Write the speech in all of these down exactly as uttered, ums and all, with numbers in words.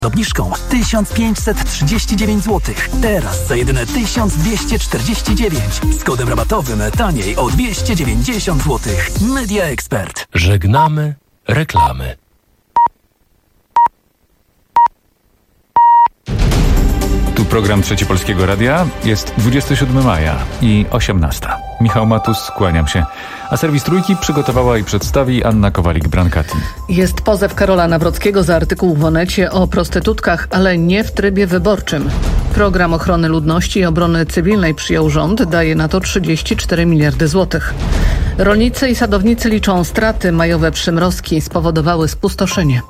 obniżką tysiąc pięćset trzydzieści dziewięć złotych. Teraz za jedyne tysiąc dwieście czterdzieści dziewięć. Z kodem rabatowym taniej o dwieście dziewięćdziesiąt złotych. Media Expert. Żegnamy reklamy. Tu program Trzeci Polskiego Radia. Jest dwudziestego siódmego maja i osiemnasta. Michał Matus, kłaniam się. A serwis Trójki przygotowała i przedstawi Anna Kowalik-Brankati. Jest pozew Karola Nawrockiego za artykuł w Onecie o prostytutkach, ale nie w trybie wyborczym. Program Ochrony Ludności i Obrony Cywilnej przyjął rząd, daje na to trzydzieści cztery miliardy złotych. Rolnicy i sadownicy liczą straty. Majowe przymrozki spowodowały spustoszenie.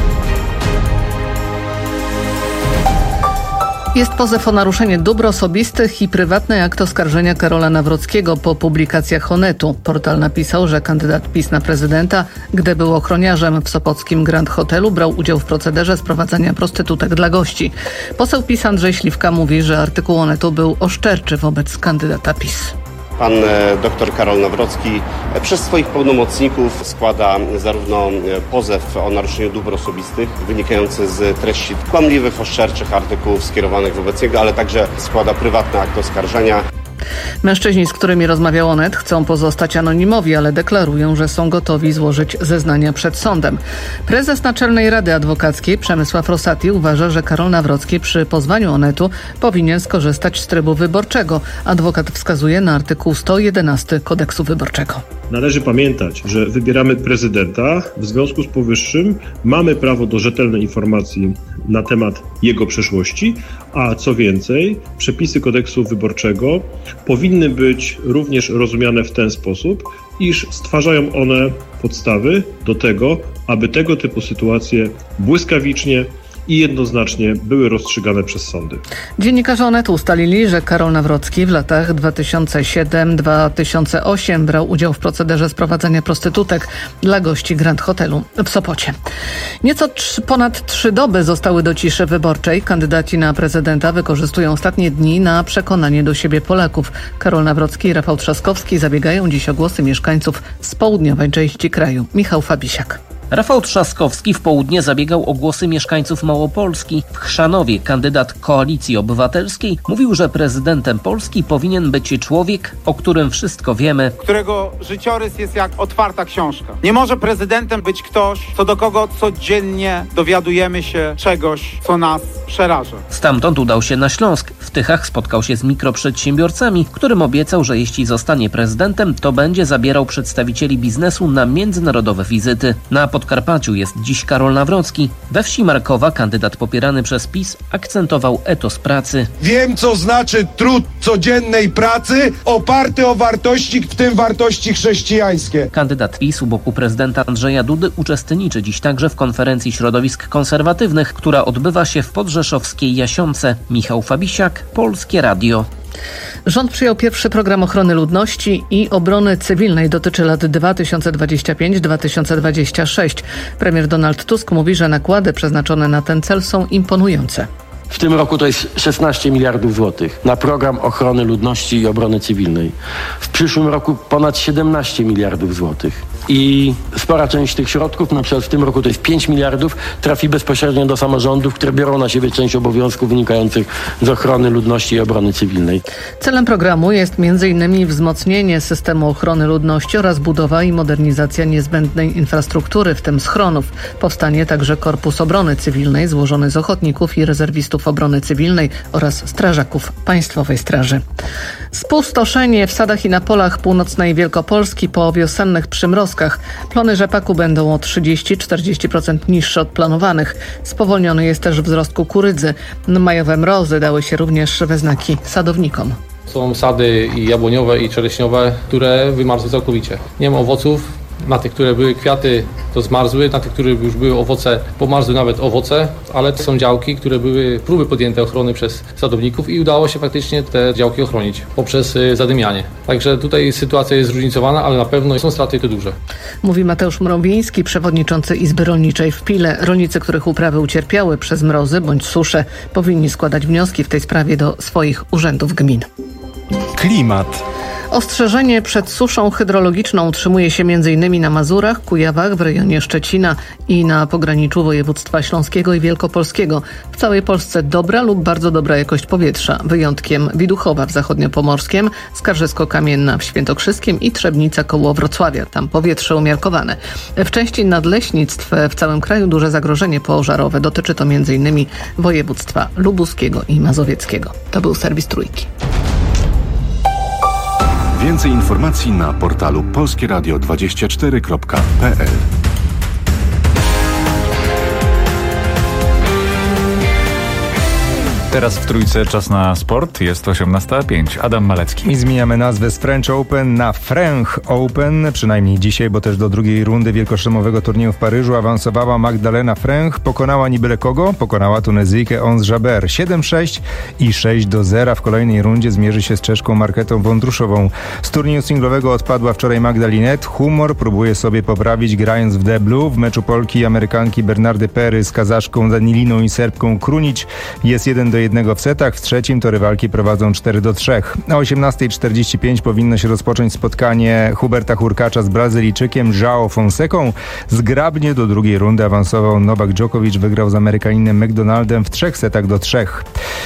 Jest pozew o naruszenie dóbr osobistych i prywatny akt oskarżenia Karola Nawrockiego po publikacjach Onetu. Portal napisał, że kandydat PiS na prezydenta, gdy był ochroniarzem w sopockim Grand Hotelu, brał udział w procederze sprowadzania prostytutek dla gości. Poseł PiS Andrzej Śliwka mówi, że artykuł Onetu był oszczerczy wobec kandydata PiS. Pan dr Karol Nawrocki przez swoich pełnomocników składa zarówno pozew o naruszeniu dóbr osobistych wynikający z treści kłamliwych, oszczerczych artykułów skierowanych wobec niego, ale także składa prywatny akt oskarżenia. Mężczyźni, z którymi rozmawiał Onet, chcą pozostać anonimowi, ale deklarują, że są gotowi złożyć zeznania przed sądem. Prezes Naczelnej Rady Adwokackiej Przemysław Rosati uważa, że Karol Nawrocki przy pozwaniu Onetu powinien skorzystać z trybu wyborczego. Adwokat wskazuje na artykuł sto jedenasty Kodeksu Wyborczego. Należy pamiętać, że wybieramy prezydenta. W związku z powyższym mamy prawo do rzetelnej informacji na temat jego przeszłości, a co więcej, przepisy Kodeksu Wyborczego powinny być również rozumiane w ten sposób, iż stwarzają one podstawy do tego, aby tego typu sytuacje błyskawicznie i jednoznacznie były rozstrzygane przez sądy. Dziennikarze Onetu ustalili, że Karol Nawrocki w latach dwa tysiące siódmym do dwa tysiące ósmego brał udział w procederze sprowadzania prostytutek dla gości Grand Hotelu w Sopocie. Nieco tr- ponad trzy doby zostały do ciszy wyborczej. Kandydaci na prezydenta wykorzystują ostatnie dni na przekonanie do siebie Polaków. Karol Nawrocki i Rafał Trzaskowski zabiegają dziś o głosy mieszkańców z południowej części kraju. Michał Fabisiak. Rafał Trzaskowski w południe zabiegał o głosy mieszkańców Małopolski. W Chrzanowie kandydat Koalicji Obywatelskiej mówił, że prezydentem Polski powinien być człowiek, o którym wszystko wiemy. Którego życiorys jest jak otwarta książka. Nie może prezydentem być ktoś, co do kogo codziennie dowiadujemy się czegoś, co nas przeraża. Stamtąd udał się na Śląsk. W Tychach spotkał się z mikroprzedsiębiorcami, którym obiecał, że jeśli zostanie prezydentem, to będzie zabierał przedstawicieli biznesu na międzynarodowe wizyty. Na Podkarpaciu jest dziś Karol Nawrocki. We wsi Markowa kandydat popierany przez PiS akcentował etos pracy. Wiem, co znaczy trud codziennej pracy oparty o wartości, w tym wartości chrześcijańskie. Kandydat PiS u boku prezydenta Andrzeja Dudy uczestniczy dziś także w konferencji środowisk konserwatywnych, która odbywa się w podrzeszowskiej Jasiące. Michał Fabisiak, Polskie Radio. Rząd przyjął pierwszy program ochrony ludności i obrony cywilnej. Dotyczy lat dwa tysiące dwudziestego piątego do dwa tysiące dwudziestego szóstego. Premier Donald Tusk mówi, że nakłady przeznaczone na ten cel są imponujące. W tym roku to jest szesnaście miliardów złotych na program ochrony ludności i obrony cywilnej. W przyszłym roku ponad siedemnaście miliardów złotych. I spora część tych środków, na przykład w tym roku to jest pięć miliardów, trafi bezpośrednio do samorządów, które biorą na siebie część obowiązków wynikających z ochrony ludności i obrony cywilnej. Celem programu jest między innymi wzmocnienie systemu ochrony ludności oraz budowa i modernizacja niezbędnej infrastruktury, w tym schronów. Powstanie także Korpus Obrony Cywilnej złożony z ochotników i rezerwistów obrony cywilnej oraz strażaków Państwowej Straży. Spustoszenie w sadach i na polach północnej Wielkopolski po wiosennych przymrozkach. Plony rzepaku będą o trzydzieści do czterdziestu procent niższe od planowanych. Spowolniony jest też wzrost kukurydzy. Majowe mrozy dały się również we znaki sadownikom. Są sady i jabłoniowe i czereśniowe, które wymarzły całkowicie. Nie ma owoców. Na tych, które były kwiaty, to zmarzły, na tych, które już były owoce, pomarzły nawet owoce, ale to są działki, które były próby podjęte ochrony przez sadowników i udało się faktycznie te działki ochronić poprzez zadymianie. Także tutaj sytuacja jest zróżnicowana, ale na pewno są straty to duże. Mówi Mateusz Mrąbiński, przewodniczący Izby Rolniczej w Pile. Rolnicy, których uprawy ucierpiały przez mrozy bądź susze, powinni składać wnioski w tej sprawie do swoich urzędów gmin. Klimat. Ostrzeżenie przed suszą hydrologiczną utrzymuje się m.in. na Mazurach, Kujawach, w rejonie Szczecina i na pograniczu województwa śląskiego i wielkopolskiego. W całej Polsce dobra lub bardzo dobra jakość powietrza. Wyjątkiem Widuchowa w Zachodniopomorskiem, Skarżysko-Kamienna w Świętokrzyskiem i Trzebnica koło Wrocławia. Tam powietrze umiarkowane. W części nadleśnictw w całym kraju duże zagrożenie pożarowe. Dotyczy to m.in. województwa lubuskiego i mazowieckiego. To był serwis Trójki. Więcej informacji na portalu polskie radio dwadzieścia cztery kropka p l. Teraz w Trójce czas na sport. Jest osiemnasta pięć. Adam Malecki. I zmieniamy nazwę z French Open na French Open. Przynajmniej dzisiaj, bo też do drugiej rundy wielkoszlemowego turnieju w Paryżu awansowała Magdalena Fręch. Pokonała nie byle kogo. Pokonała Tunezyjkę Ons Jabeur. siedem sześć i sześć do zera. W kolejnej rundzie zmierzy się z Czeszką Marketą Wądruszową. Z turnieju singlowego odpadła wczoraj Magda Linette. Humor próbuje sobie poprawić, grając w deblu. W meczu Polki i Amerykanki Bernardy Pery z Kazaszką Daniliną i Serbką Krunić jest jeden do jednego w setach. W trzecim to rywalki prowadzą cztery do trzech. O osiemnasta czterdzieści pięć powinno się rozpocząć spotkanie Huberta Hurkacza z Brazylijczykiem João Fonseką. Zgrabnie do drugiej rundy awansował Nowak Djokovic. Wygrał z Amerykaninem McDonaldem w trzech setach do trzech.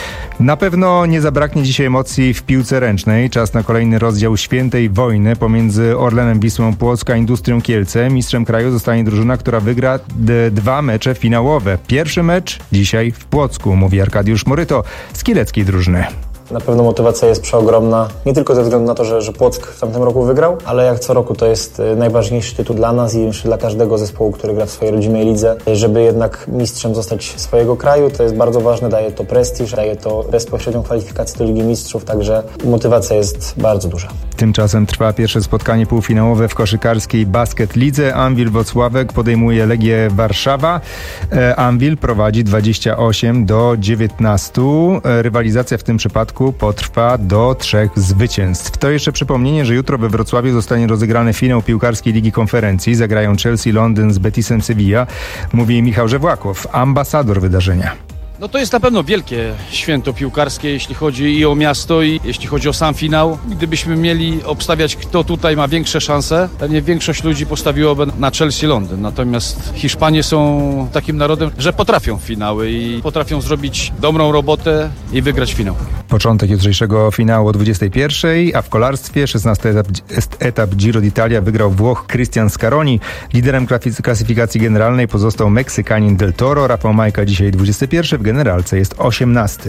Na pewno nie zabraknie dzisiaj emocji w piłce ręcznej. Czas na kolejny rozdział świętej wojny pomiędzy Orlenem Wisłą Płock a Industrią Kielce. Mistrzem kraju zostanie drużyna, która wygra d- dwa mecze finałowe. Pierwszy mecz dzisiaj w Płocku, mówi Arkadiusz Moryto z kieleckiej drużyny. Na pewno motywacja jest przeogromna, nie tylko ze względu na to, że, że Płock w tamtym roku wygrał, ale jak co roku to jest najważniejszy tytuł dla nas i jeszcze dla każdego zespołu, który gra w swojej rodzimej lidze. Żeby jednak mistrzem zostać swojego kraju, to jest bardzo ważne, daje to prestiż, daje to bezpośrednią kwalifikację do Ligi Mistrzów, także motywacja jest bardzo duża. Tymczasem trwa pierwsze spotkanie półfinałowe w koszykarskiej Basket Lidze. Anwil Włocławek podejmuje Legię Warszawa. Anwil prowadzi dwadzieścia osiem do dziewiętnastu. Rywalizacja w tym przypadku potrwa do trzech zwycięstw. To jeszcze przypomnienie, że jutro we Wrocławiu zostanie rozegrany finał piłkarskiej Ligi Konferencji. Zagrają Chelsea Londyn z Betisem Sevilla. Mówi Michał Żewłakow, ambasador wydarzenia. No to jest na pewno wielkie święto piłkarskie, jeśli chodzi i o miasto, i jeśli chodzi o sam finał. Gdybyśmy mieli obstawiać, kto tutaj ma większe szanse, pewnie większość ludzi postawiłoby na Chelsea Londyn. Natomiast Hiszpanie są takim narodem, że potrafią finały i potrafią zrobić dobrą robotę i wygrać finał. Początek jutrzejszego finału o dwudziestej pierwszej, a w kolarstwie szesnasty etap, etap Giro d'Italia wygrał Włoch Christian Scaroni. Liderem klasyfikacji generalnej pozostał Meksykanin Del Toro. Rafał Majka dzisiaj dwudziesty pierwszy, w generalce jest osiemnasty.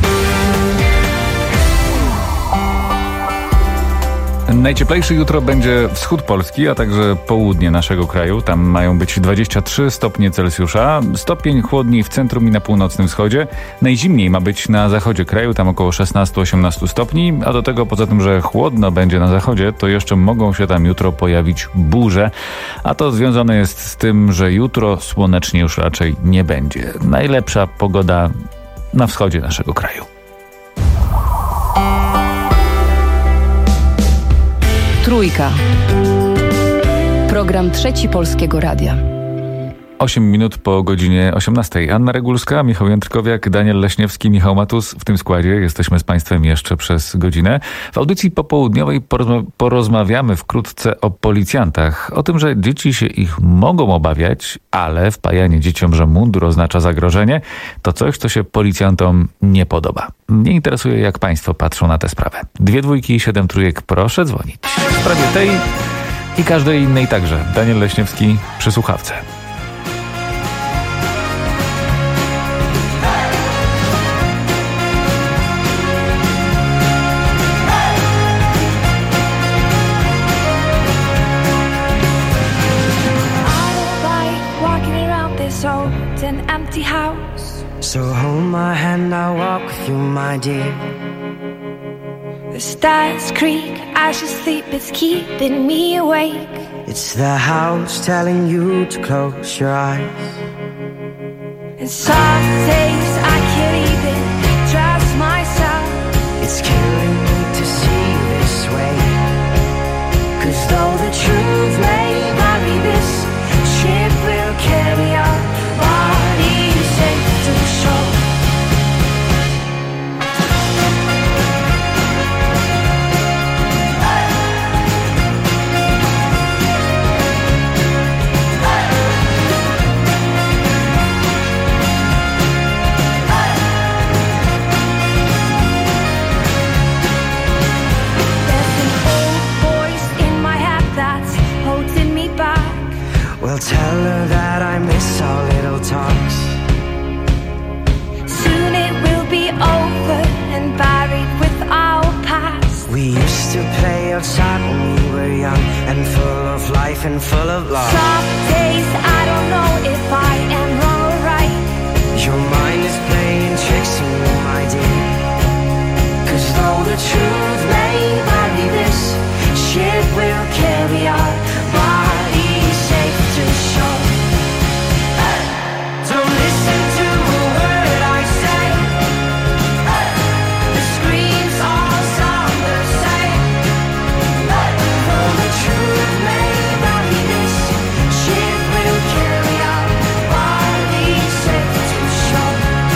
Najcieplejszy jutro będzie wschód Polski, a także południe naszego kraju. Tam mają być dwadzieścia trzy stopnie Celsjusza. Stopień chłodniej w centrum i na północnym wschodzie. Najzimniej ma być na zachodzie kraju, tam około szesnaście do osiemnastu stopni. A do tego, poza tym, że chłodno będzie na zachodzie, to jeszcze mogą się tam jutro pojawić burze. A to związane jest z tym, że jutro słonecznie już raczej nie będzie. Najlepsza pogoda na wschodzie naszego kraju. Trójka. Program Trzeci Polskiego Radia. osiem minut po godzinie osiemnastej. Anna Regulska, Michał Jędrkowiak, Daniel Leśniewski, Michał Matus. W tym składzie jesteśmy z Państwem jeszcze przez godzinę. W audycji popołudniowej porozma- porozmawiamy wkrótce o policjantach. O tym, że dzieci się ich mogą obawiać, ale wpajanie dzieciom, że mundur oznacza zagrożenie, to coś, co się policjantom nie podoba. Mnie interesuje, jak Państwo patrzą na tę sprawę. Dwie dwójki i siedem trójek, proszę dzwonić. W sprawie tej i każdej innej także. Daniel Leśniewski przy słuchawce. So hold my hand, I'll walk with you, my dear. The stars creak, I should sleep, it's keeping me awake. It's the house telling you to close your eyes. And some days I can't even trust myself. It's killing me to see you this way. 'Cause though the truth may vary, this ship will carry our bodies safe to the shore. Hey! life and full of love. Some days I don't know if I am wrong or right. Your mind is playing tricks on you, my dear. Cause though the truth may vary, this ship will carry our bodies safe to shore. Don't listen to a word I say. The screams all sound the same. Though the truth may vary, this ship will carry our bodies safe to shore.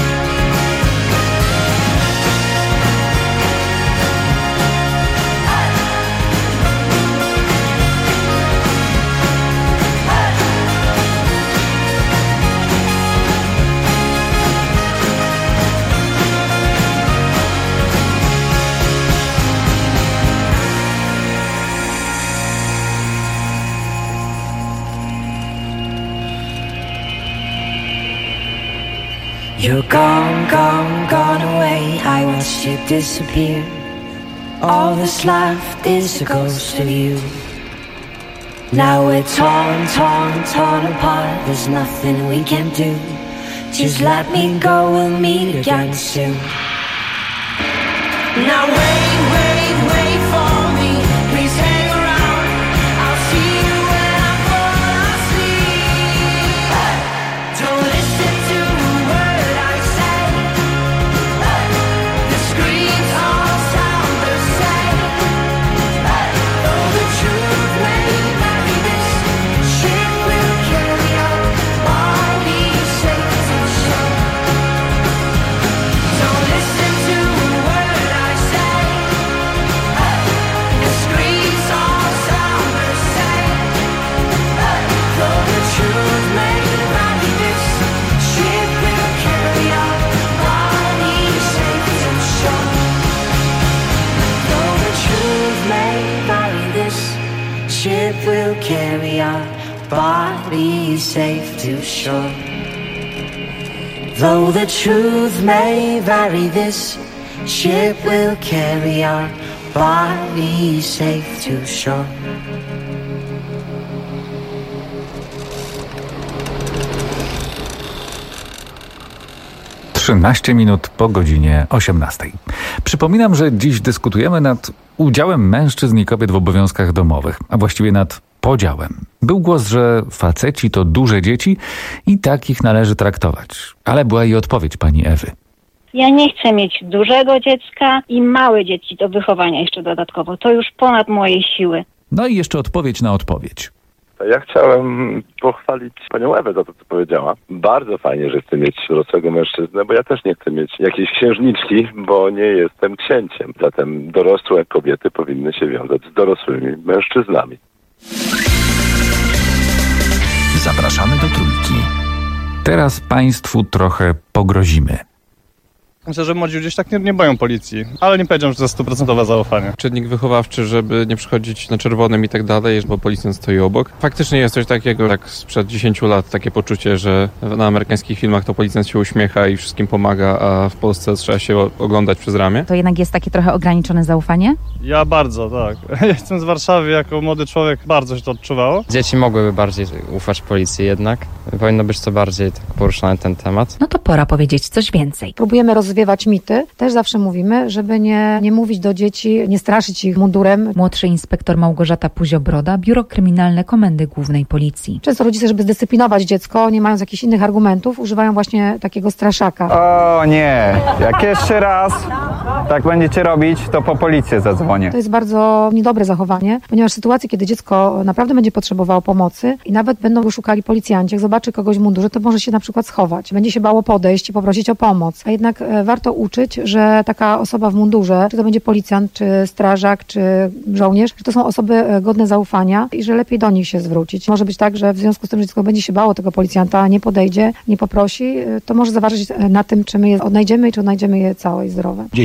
You're gone, gone, gone away. I watched you disappear. All that's left is a ghost of you. Now we're torn, torn, torn apart. There's nothing we can do. Just let me go, we'll meet again soon. Now wait, wait, wait for me. Please hang around. I'll see you when I fall asleep. Don't listen to a word I say. The screams all sound the same. Though the truth may vary, this ship will carry our bodies safe to shore. Don't listen to a word I say. The screams all sound the same. Though the truth may vary, this ship will carry our bodies safe to shore. Though the truth may vary, this ship will carry our bodies safe to shore. Though the truth may vary, this ship will carry our bodies safe to shore. trzynaście minut po godzinie osiemnastej. Przypominam, że dziś dyskutujemy nad udziałem mężczyzn i kobiet w obowiązkach domowych, a właściwie nad podziałem. Był głos, że faceci to duże dzieci i tak ich należy traktować. Ale była i odpowiedź pani Ewy. Ja nie chcę mieć dużego dziecka i małe dzieci do wychowania jeszcze dodatkowo. To już ponad moje siły. No i jeszcze odpowiedź na odpowiedź. Ja chciałem pochwalić panią Ewę za to, co powiedziała. Bardzo fajnie, że chcę mieć dorosłego mężczyznę, bo ja też nie chcę mieć jakiejś księżniczki, bo nie jestem księciem. Zatem dorosłe kobiety powinny się wiązać z dorosłymi mężczyznami. Zapraszamy do Trójki. Teraz państwu trochę pogrozimy. Myślę, że młodzi gdzieś tak nie, nie boją policji, ale nie powiedziałem, że to jest stuprocentowe zaufanie. Czynnik wychowawczy, żeby nie przychodzić na czerwonym i tak dalej, bo policjant stoi obok. Faktycznie jest coś takiego, jak sprzed dziesięciu lat, takie poczucie, że na amerykańskich filmach to policjant się uśmiecha i wszystkim pomaga, a w Polsce trzeba się oglądać przez ramię. To jednak jest takie trochę ograniczone zaufanie? Ja bardzo, tak. Ja jestem z Warszawy, jako młody człowiek bardzo się to odczuwało. Dzieci mogłyby bardziej ufać policji jednak. Powinno być to bardziej tak poruszany ten temat. No to pora powiedzieć coś więcej. Próbujemy rozwiewać mity. Też zawsze mówimy, żeby nie, nie mówić do dzieci, nie straszyć ich mundurem. Młodszy inspektor Małgorzata Puzio-Broda, Biuro Kryminalne Komendy Głównej Policji. Często rodzice, żeby zdyscyplinować dziecko, nie mając jakichś innych argumentów, używają właśnie takiego straszaka. O nie, jak jeszcze raz tak będziecie robić, to po policję zadzwonię. To jest bardzo niedobre zachowanie, ponieważ w sytuacji, kiedy dziecko naprawdę będzie potrzebowało pomocy i nawet będą go szukali policjanci, jak zobaczy kogoś w mundurze, to może się na przykład schować. Będzie się bało podejść i poprosić o pomoc. A jednak e, warto uczyć, że taka osoba w mundurze, czy to będzie policjant, czy strażak, czy żołnierz, że to są osoby godne zaufania i że lepiej do nich się zwrócić. Może być tak, że w związku z tym, że dziecko będzie się bało tego policjanta, nie podejdzie, nie poprosi, to może zaważyć na tym, czy my je odnajdziemy i czy odnajdziemy je całe i zdrowe. Dzieci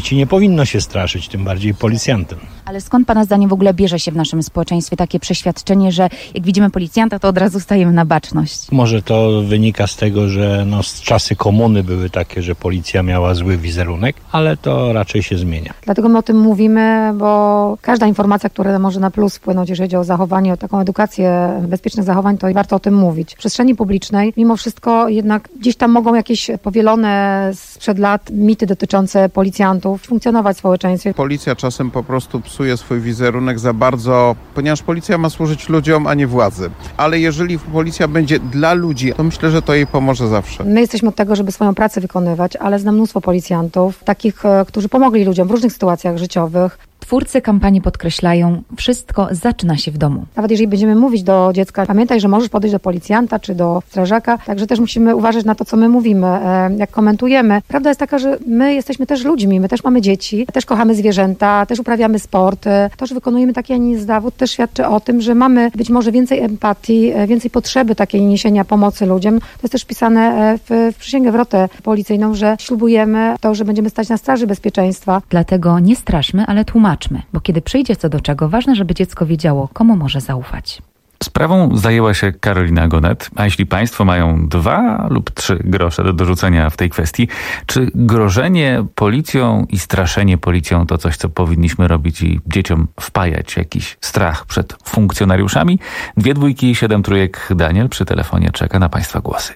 dzieci nie powinno się straszyć, tym bardziej policjantem. Ale skąd Pana zdaniem w ogóle bierze się w naszym społeczeństwie takie przeświadczenie, że jak widzimy policjanta, to od razu stajemy na baczność? Może to wynika z tego, że no, czasy komuny były takie, że policja miała zły wizerunek, ale to raczej się zmienia. Dlatego my o tym mówimy, bo każda informacja, która może na plus wpłynąć, jeżeli chodzi o zachowanie, o taką edukację bezpiecznych zachowań, to warto o tym mówić. W przestrzeni publicznej mimo wszystko jednak gdzieś tam mogą jakieś powielone sprzed lat mity dotyczące policjantów funkcjonować w społeczeństwie. Policja czasem po prostu psuje swój wizerunek za bardzo, ponieważ policja ma służyć ludziom, a nie władzy. Ale jeżeli policja będzie dla ludzi, to myślę, że to jej pomoże zawsze. My jesteśmy od tego, żeby swoją pracę wykonywać, ale znam mnóstwo policjantów, takich, którzy pomogli ludziom w różnych sytuacjach życiowych. Twórcy kampanii podkreślają, wszystko zaczyna się w domu. Nawet jeżeli będziemy mówić do dziecka, pamiętaj, że możesz podejść do policjanta czy do strażaka, także też musimy uważać na to, co my mówimy, jak komentujemy. Prawda jest taka, że my jesteśmy też ludźmi, my też mamy dzieci, też kochamy zwierzęta, też uprawiamy sport. To, że wykonujemy taki, a nie inny zawód, też świadczy o tym, że mamy być może więcej empatii, więcej potrzeby takiej niesienia pomocy ludziom. To jest też wpisane w, w przysięgę, w rotę policyjną, że ślubujemy to, że będziemy stać na straży bezpieczeństwa. Dlatego nie straszmy, ale tłumaczmy. Bo kiedy przyjdzie co do czego, ważne, żeby dziecko wiedziało, komu może zaufać. Sprawą zajęła się Karolina Gonet, a jeśli państwo mają dwa lub trzy grosze do dorzucenia w tej kwestii, czy grożenie policją i straszenie policją to coś, co powinniśmy robić i dzieciom wpajać jakiś strach przed funkcjonariuszami? Dwie dwójki, siedem trójek. Daniel przy telefonie czeka na państwa głosy.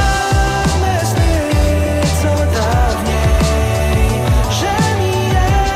Że mi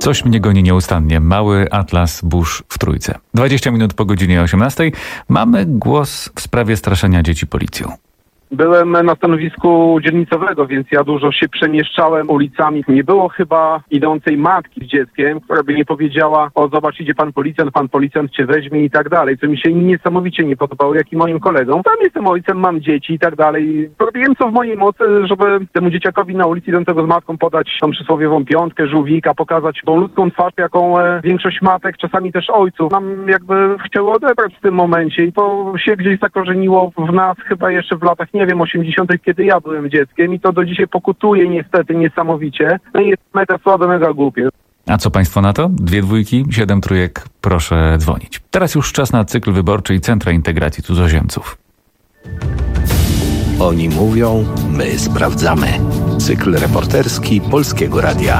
Coś mnie goni nieustannie. Mały atlas burz w Trójce. dwadzieścia minut po godzinie osiemnastej mamy głos w sprawie straszenia dzieci policją. Byłem na stanowisku dzielnicowego, więc ja dużo się przemieszczałem ulicami. Nie było chyba idącej matki z dzieckiem, która by nie powiedziała: o, zobacz, idzie pan policjant, pan policjant cię weźmie i tak dalej, co mi się niesamowicie nie podobało, jak i moim kolegom. Tam jestem ojcem, mam dzieci i tak dalej. Robiłem co w mojej mocy, żeby temu dzieciakowi na ulicy idącego z matką podać tą przysłowiową piątkę, żółwika, pokazać tą ludzką twarz, jaką e, większość matek, czasami też ojców nam jakby chciały odebrać w tym momencie i to się gdzieś zakorzeniło w nas chyba jeszcze w latach, nie wiem, osiemdziesiątych, kiedy ja byłem dzieckiem i to do dzisiaj pokutuje niestety niesamowicie. No i jest mega słabe, mega głupie. A co państwo na to? Dwie dwójki, siedem trójek, proszę dzwonić. Teraz już czas na cykl wyborczy i Centra Integracji Cudzoziemców. Oni mówią, my sprawdzamy. Cykl reporterski Polskiego Radia.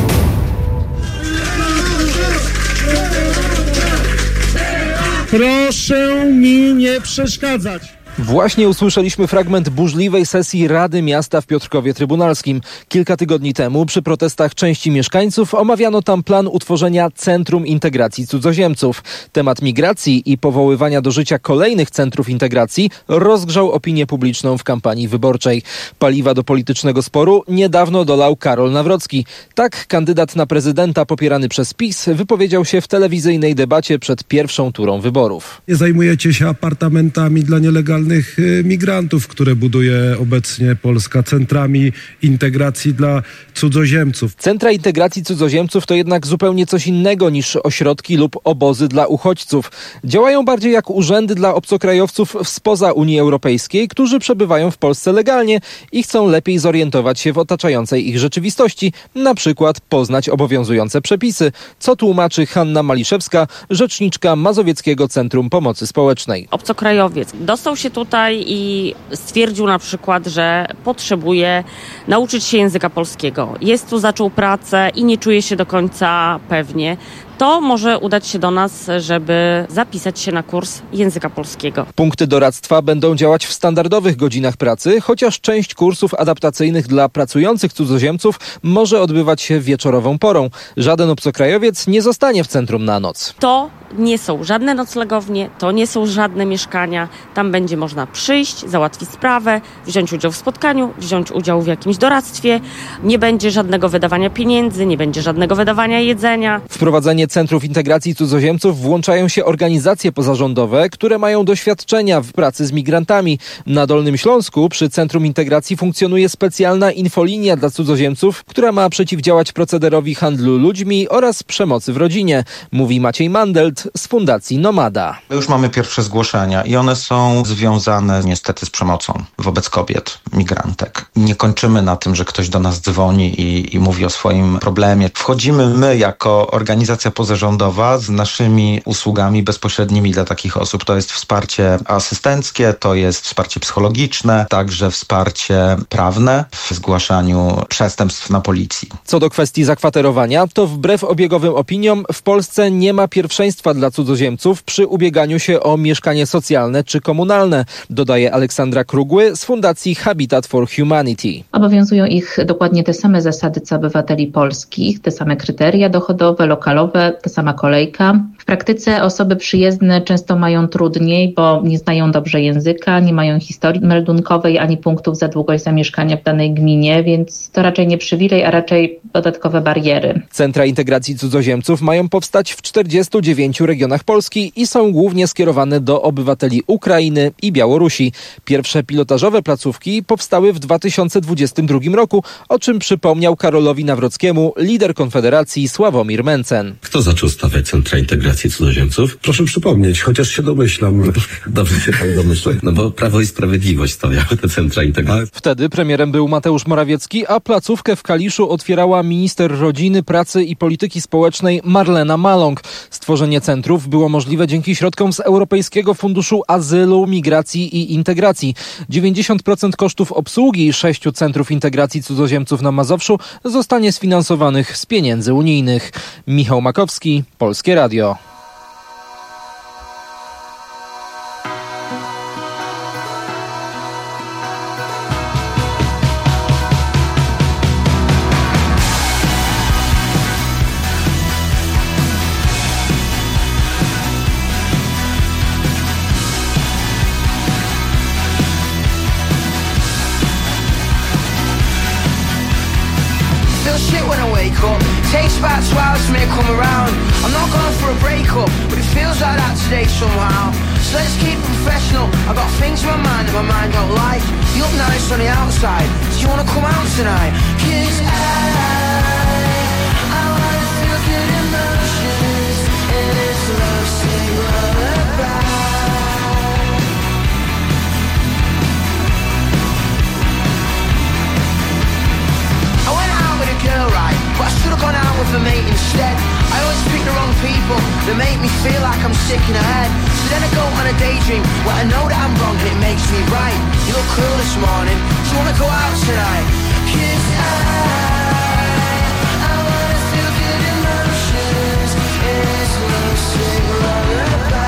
Proszę mi nie przeszkadzać. Właśnie usłyszeliśmy fragment burzliwej sesji Rady Miasta w Piotrkowie Trybunalskim. Kilka tygodni temu przy protestach części mieszkańców omawiano tam plan utworzenia Centrum Integracji Cudzoziemców. Temat migracji i powoływania do życia kolejnych centrów integracji rozgrzał opinię publiczną w kampanii wyborczej. Paliwa do politycznego sporu niedawno dolał Karol Nawrocki. Tak kandydat na prezydenta popierany przez PiS wypowiedział się w telewizyjnej debacie przed pierwszą turą wyborów. Nie zajmujecie się apartamentami dla nielegalnych migrantów, które buduje obecnie Polska, centrami integracji dla cudzoziemców. Centra integracji cudzoziemców to jednak zupełnie coś innego niż ośrodki lub obozy dla uchodźców. Działają bardziej jak urzędy dla obcokrajowców spoza Unii Europejskiej, którzy przebywają w Polsce legalnie i chcą lepiej zorientować się w otaczającej ich rzeczywistości, na przykład poznać obowiązujące przepisy, co tłumaczy Hanna Maliszewska, rzeczniczka Mazowieckiego Centrum Pomocy Społecznej. Obcokrajowiec dostał się tutaj i stwierdził na przykład, że potrzebuje nauczyć się języka polskiego. Jest tu, zaczął pracę i nie czuje się do końca pewnie. To może udać się do nas, żeby zapisać się na kurs języka polskiego. Punkty doradztwa będą działać w standardowych godzinach pracy, chociaż część kursów adaptacyjnych dla pracujących cudzoziemców może odbywać się wieczorową porą. Żaden obcokrajowiec nie zostanie w centrum na noc. To nie są żadne noclegownie, to nie są żadne mieszkania. Tam będzie można przyjść, załatwić sprawę, wziąć udział w spotkaniu, wziąć udział w jakimś doradztwie. Nie będzie żadnego wydawania pieniędzy, nie będzie żadnego wydawania jedzenia. Wprowadzenie Centrów Integracji Cudzoziemców włączają się organizacje pozarządowe, które mają doświadczenia w pracy z migrantami. Na Dolnym Śląsku przy Centrum Integracji funkcjonuje specjalna infolinia dla cudzoziemców, która ma przeciwdziałać procederowi handlu ludźmi oraz przemocy w rodzinie, mówi Maciej Mandelt z Fundacji Nomada. My już mamy pierwsze zgłoszenia i one są związane niestety z przemocą wobec kobiet, migrantek. Nie kończymy na tym, że ktoś do nas dzwoni i, i mówi o swoim problemie. Wchodzimy my jako organizacja pozarządowa z naszymi usługami bezpośrednimi dla takich osób. To jest wsparcie asystenckie, to jest wsparcie psychologiczne, także wsparcie prawne w zgłaszaniu przestępstw na policji. Co do kwestii zakwaterowania, to wbrew obiegowym opiniom w Polsce nie ma pierwszeństwa dla cudzoziemców przy ubieganiu się o mieszkanie socjalne czy komunalne, dodaje Aleksandra Krugły z Fundacji Habitat for Humanity. Obowiązują ich dokładnie te same zasady co obywateli polskich, te same kryteria dochodowe, lokalowe, ta sama kolejka. W praktyce osoby przyjezdne często mają trudniej, bo nie znają dobrze języka, nie mają historii meldunkowej ani punktów za długość zamieszkania w danej gminie, więc to raczej nie przywilej, a raczej dodatkowe bariery. Centra integracji cudzoziemców mają powstać w czterdziestu dziewięciu regionach Polski i są głównie skierowane do obywateli Ukrainy i Białorusi. Pierwsze pilotażowe placówki powstały w dwa tysiące dwudziestym drugim roku, o czym przypomniał Karolowi Nawrockiemu lider Konfederacji Sławomir Mencen. Kto zaczął stawiać Centra Integracji Cudzoziemców? Proszę przypomnieć, chociaż się domyślam. Dobrze się pan domyśla. No bo Prawo i Sprawiedliwość stawiały te Centra Integracji. Wtedy premierem był Mateusz Morawiecki, a placówkę w Kaliszu otwierała minister rodziny, pracy i polityki społecznej Marlena Maląg. Stworzenie centrów było możliwe dzięki środkom z Europejskiego Funduszu Azylu, Migracji i Integracji. dziewięćdziesiąt procent kosztów obsługi sześciu centrów integracji cudzoziemców na Mazowszu zostanie sfinansowanych z pieniędzy unijnych. Michał Makowski, Polskie Radio. feel shit when I wake up. Takes about two hours for me to come around. I'm not going for a breakup, but it feels like that today somehow. So let's keep it professional. I've got things in my mind that my mind don't like. You look nice on the outside, do you wanna come out tonight? 'Cause I, I wanna feel good emotions in this love sick lullaby. I went out with a girl, right, but I should have gone out with a mate instead. I always pick the wrong people that make me feel like I'm sick in the head. So then I go on a daydream where I know that I'm wrong and it makes me right. You look cool this morning, do you wanna go out tonight? 'Cause I, I wanna feel good emotions in this love sick lullaby.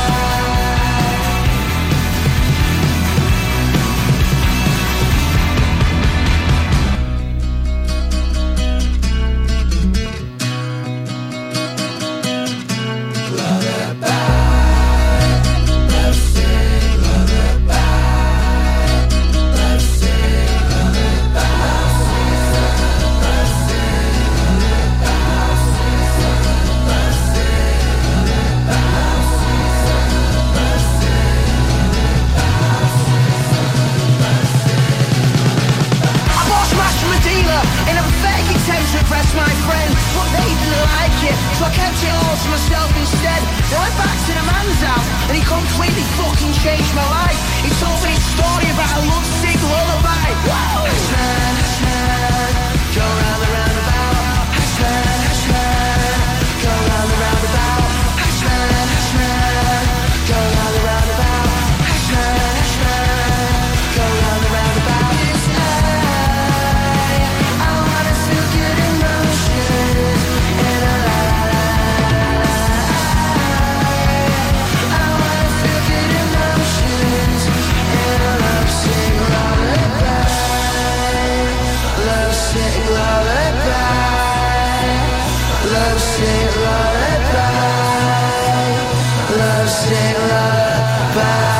My friend, but they didn't like it, so I kept it all to myself instead. Then I went back to the man's house, and he completely fucking changed my life. He told me his story about a love-sick lullaby. Whoa! Hashman, Hashman, go round the roundabout. Hashman, Hashman, go round the roundabout. Hashman, Hashman, go round the roundabout. Hashman, Hashman, go round the roundabout. It's I, I wanna feel good emotions in a la la la. I wanna feel good emotions in a love-sick lullaby. Love-sick lullaby. Love-sick lullaby. Love-sick lullaby.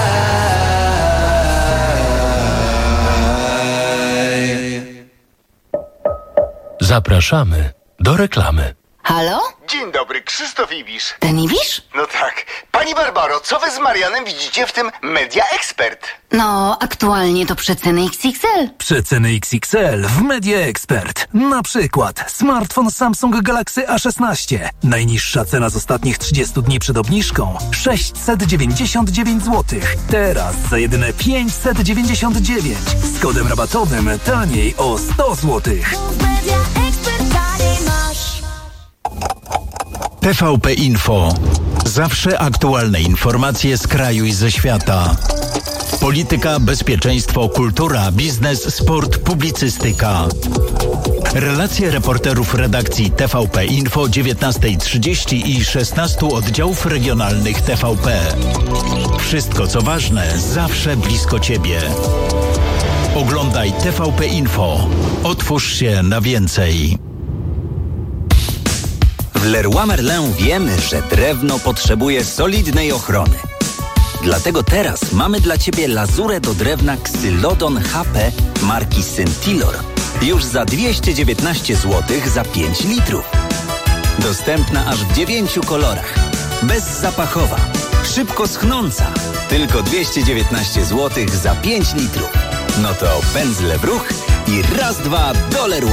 Zapraszamy do reklamy. Halo? Dzień dobry, Krzysztof Ibisz. Ten Ibisz? No tak. Pani Barbaro, co wy z Marianem widzicie w tym Media Expert? No, aktualnie to przeceny X X L. Przeceny X X L w Media Expert. Na przykład smartfon Samsung Galaxy A szesnaście. Najniższa cena z ostatnich trzydziestu dni przed obniżką sześćset dziewięćdziesiąt dziewięć złotych. Teraz za jedyne pięćset dziewięćdziesiąt dziewięć. Z kodem rabatowym taniej o sto złotych. Media Expert taniej masz. T V P Info. Zawsze aktualne informacje z kraju i ze świata. Polityka, bezpieczeństwo, kultura, biznes, sport, publicystyka. Relacje reporterów redakcji T V P Info dziewiętnasta trzydzieści i szesnaście oddziałów regionalnych T V P. Wszystko co ważne, zawsze blisko Ciebie. Oglądaj T V P Info. Otwórz się na więcej. W Leroy Merlin wiemy, że drewno potrzebuje solidnej ochrony. Dlatego teraz mamy dla Ciebie lazurę do drewna Xylodon H P marki Scintillor. Już za dwieście dziewiętnaście złotych za pięć litrów. Dostępna aż w dziewięciu kolorach. Bezzapachowa, szybko schnąca. Tylko dwieście dziewiętnaście złotych za pięć litrów. No to pędzle w ruch i raz, dwa do Leroy.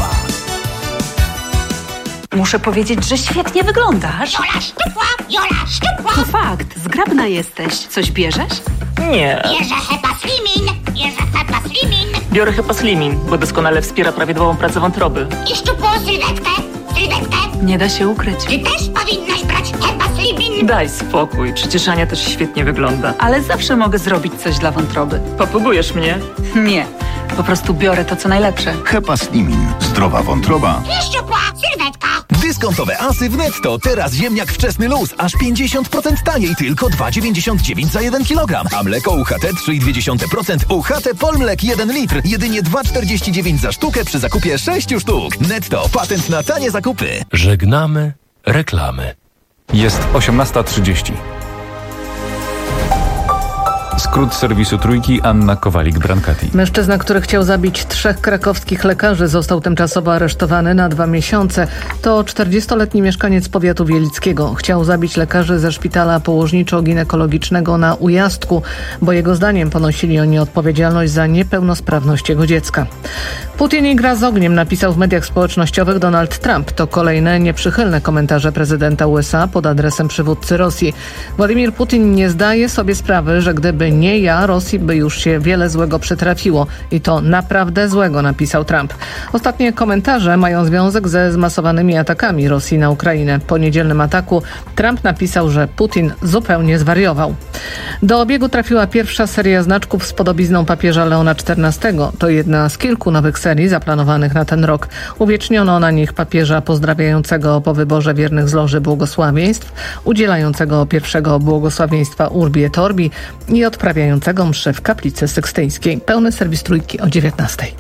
Muszę powiedzieć, że świetnie wyglądasz. Jola szczupła, Jola szczupła. To fakt, zgrabna jesteś. Coś bierzesz? Nie. Bierze Hepa Slimin, bierze Hepa Slimin. Biorę Hepa Slimin, bo doskonale wspiera prawidłową pracę wątroby. I szczupłą sylwetkę, sylwetkę. Nie da się ukryć. Ty też powinnaś brać Hepa Slimin. Daj spokój, przecież Ania też świetnie wygląda. Ale zawsze mogę zrobić coś dla wątroby. Popugujesz mnie? Nie, po prostu biorę to, co najlepsze. Hepa Slimin. Zdrowa wątroba. I szczupła sylwetka. Dyskontowe asy w Netto. Teraz ziemniak wczesny luz. Aż pięćdziesiąt procent taniej. Tylko dwa dziewięćdziesiąt dziewięć za jeden kilogram. A mleko U H T trzy i dwie dziesiąte procent. U H T Polmlek jeden litr. Jedynie dwa czterdzieści dziewięć za sztukę przy zakupie sześciu sztuk. Netto. Patent na tanie zakupy. Żegnamy reklamy. Jest osiemnasta trzydzieści. Skrót serwisu Trójki, Anna Kowalik-Brankati. Mężczyzna, który chciał zabić trzech krakowskich lekarzy, został tymczasowo aresztowany na dwa miesiące. To czterdziestoletni mieszkaniec powiatu wielickiego. Chciał zabić lekarzy ze szpitala położniczo-ginekologicznego na Ujazdku, bo jego zdaniem ponosili oni odpowiedzialność za niepełnosprawność jego dziecka. Putin nie gra z ogniem, napisał w mediach społecznościowych Donald Trump. To kolejne nieprzychylne komentarze prezydenta U S A pod adresem przywódcy Rosji. Władimir Putin nie zdaje sobie sprawy, że gdyby nie ja, Rosji by już się wiele złego przytrafiło. I to naprawdę złego, napisał Trump. Ostatnie komentarze mają związek ze zmasowanymi atakami Rosji na Ukrainę. Po niedzielnym ataku Trump napisał, że Putin zupełnie zwariował. Do obiegu trafiła pierwsza seria znaczków z podobizną papieża Leona czternastego. To jedna z kilku nowych serii zaplanowanych na ten rok. Uwieczniono na nich papieża pozdrawiającego po wyborze wiernych z Loży Błogosławieństw, udzielającego pierwszego błogosławieństwa Urbi et Orbi i odprawiającego mszę w kaplicy sykstyńskiej. Pełny serwis Trójki o dziewiętnastej.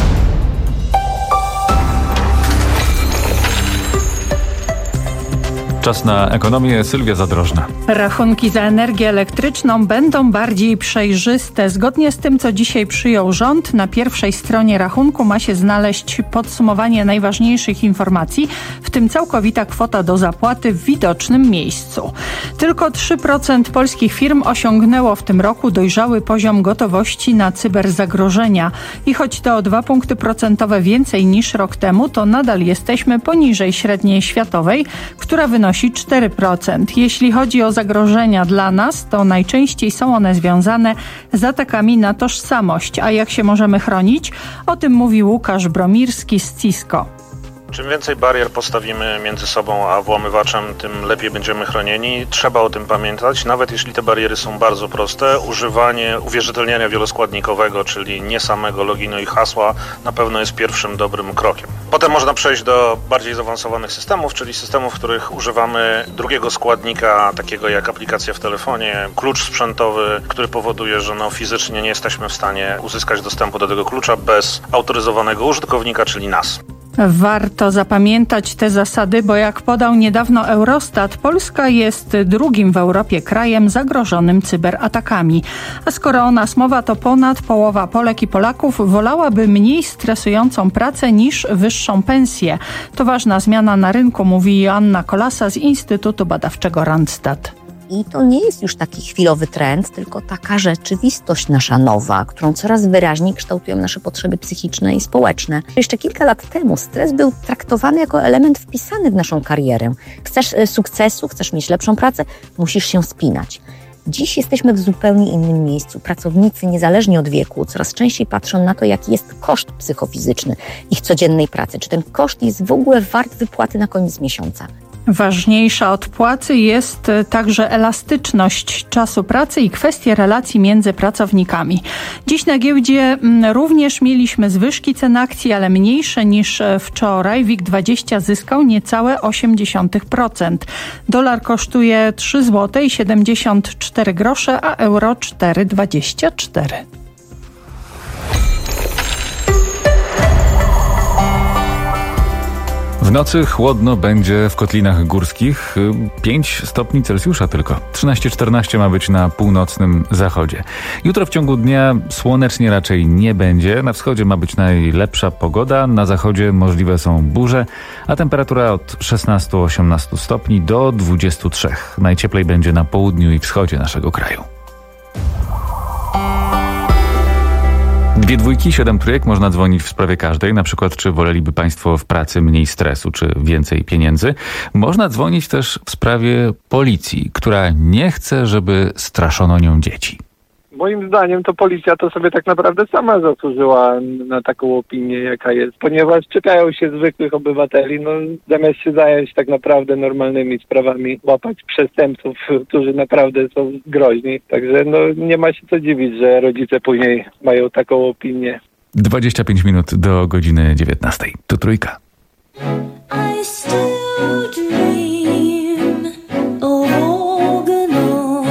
Czas na ekonomię. Sylwia Zadrożna. Rachunki za energię elektryczną będą bardziej przejrzyste. Zgodnie z tym, co dzisiaj przyjął rząd, na pierwszej stronie rachunku ma się znaleźć podsumowanie najważniejszych informacji, w tym całkowita kwota do zapłaty w widocznym miejscu. Tylko trzy procent polskich firm osiągnęło w tym roku dojrzały poziom gotowości na cyberzagrożenia. I choć to o dwa punkty procentowe więcej niż rok temu, to nadal jesteśmy poniżej średniej światowej, która wynosi cztery procent. Jeśli chodzi o zagrożenia dla nas, to najczęściej są one związane z atakami na tożsamość. A jak się możemy chronić? O tym mówi Łukasz Bromirski z Cisco. Czym więcej barier postawimy między sobą a włamywaczem, tym lepiej będziemy chronieni. Trzeba o tym pamiętać, nawet jeśli te bariery są bardzo proste. Używanie uwierzytelniania wieloskładnikowego, czyli nie samego loginu i hasła, na pewno jest pierwszym dobrym krokiem. Potem można przejść do bardziej zaawansowanych systemów, czyli systemów, w których używamy drugiego składnika, takiego jak aplikacja w telefonie, klucz sprzętowy, który powoduje, że no, fizycznie nie jesteśmy w stanie uzyskać dostępu do tego klucza bez autoryzowanego użytkownika, czyli nas. Warto zapamiętać te zasady, bo jak podał niedawno Eurostat, Polska jest drugim w Europie krajem zagrożonym cyberatakami. A skoro o nas mowa, to ponad połowa Polek i Polaków wolałaby mniej stresującą pracę niż wyższą pensję. To ważna zmiana na rynku, mówi Joanna Kolasa z Instytutu Badawczego Randstad. I to nie jest już taki chwilowy trend, tylko taka rzeczywistość nasza nowa, którą coraz wyraźniej kształtują nasze potrzeby psychiczne i społeczne. Jeszcze kilka lat temu stres był traktowany jako element wpisany w naszą karierę. Chcesz sukcesu, chcesz mieć lepszą pracę, musisz się spinać. Dziś jesteśmy w zupełnie innym miejscu. Pracownicy, niezależnie od wieku, coraz częściej patrzą na to, jaki jest koszt psychofizyczny ich codziennej pracy. Czy ten koszt jest w ogóle wart wypłaty na koniec miesiąca. Ważniejsza od płacy jest także elastyczność czasu pracy i kwestie relacji między pracownikami. Dziś na giełdzie również mieliśmy zwyżki cen akcji, ale mniejsze niż wczoraj. WIG dwadzieścia zyskał niecałe osiem dziesiątych procent. Dolar kosztuje trzy złote i siedemdziesiąt cztery grosze, a euro cztery dwadzieścia cztery. W nocy chłodno będzie w kotlinach górskich, pięć stopni Celsjusza tylko. trzynaście czternaście ma być na północnym zachodzie. Jutro w ciągu dnia słonecznie raczej nie będzie. Na wschodzie ma być najlepsza pogoda, na zachodzie możliwe są burze, a temperatura od szesnastu do osiemnastu stopni do dwudziestu trzech. Najcieplej będzie na południu i wschodzie naszego kraju. Dwie dwójki, siedem trójek, można dzwonić w sprawie każdej, na przykład czy woleliby Państwo w pracy mniej stresu, czy więcej pieniędzy. Można dzwonić też w sprawie policji, która nie chce, żeby straszono nią dzieci. Moim zdaniem to policja to sobie tak naprawdę sama zasłużyła na taką opinię, jaka jest, ponieważ czekają się zwykłych obywateli, no zamiast się zająć tak naprawdę normalnymi sprawami, łapać przestępców, którzy naprawdę są groźni. Także no nie ma się co dziwić, że rodzice później mają taką opinię. dwadzieścia pięć minut do godziny dziewiętnastej. Tu Trójka. I still dream of Organon.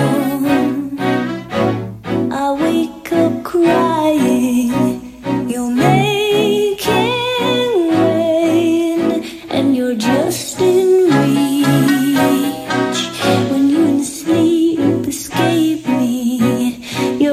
I wake up crying. You're making rain, and you're just in reach. When you in sleep escape me,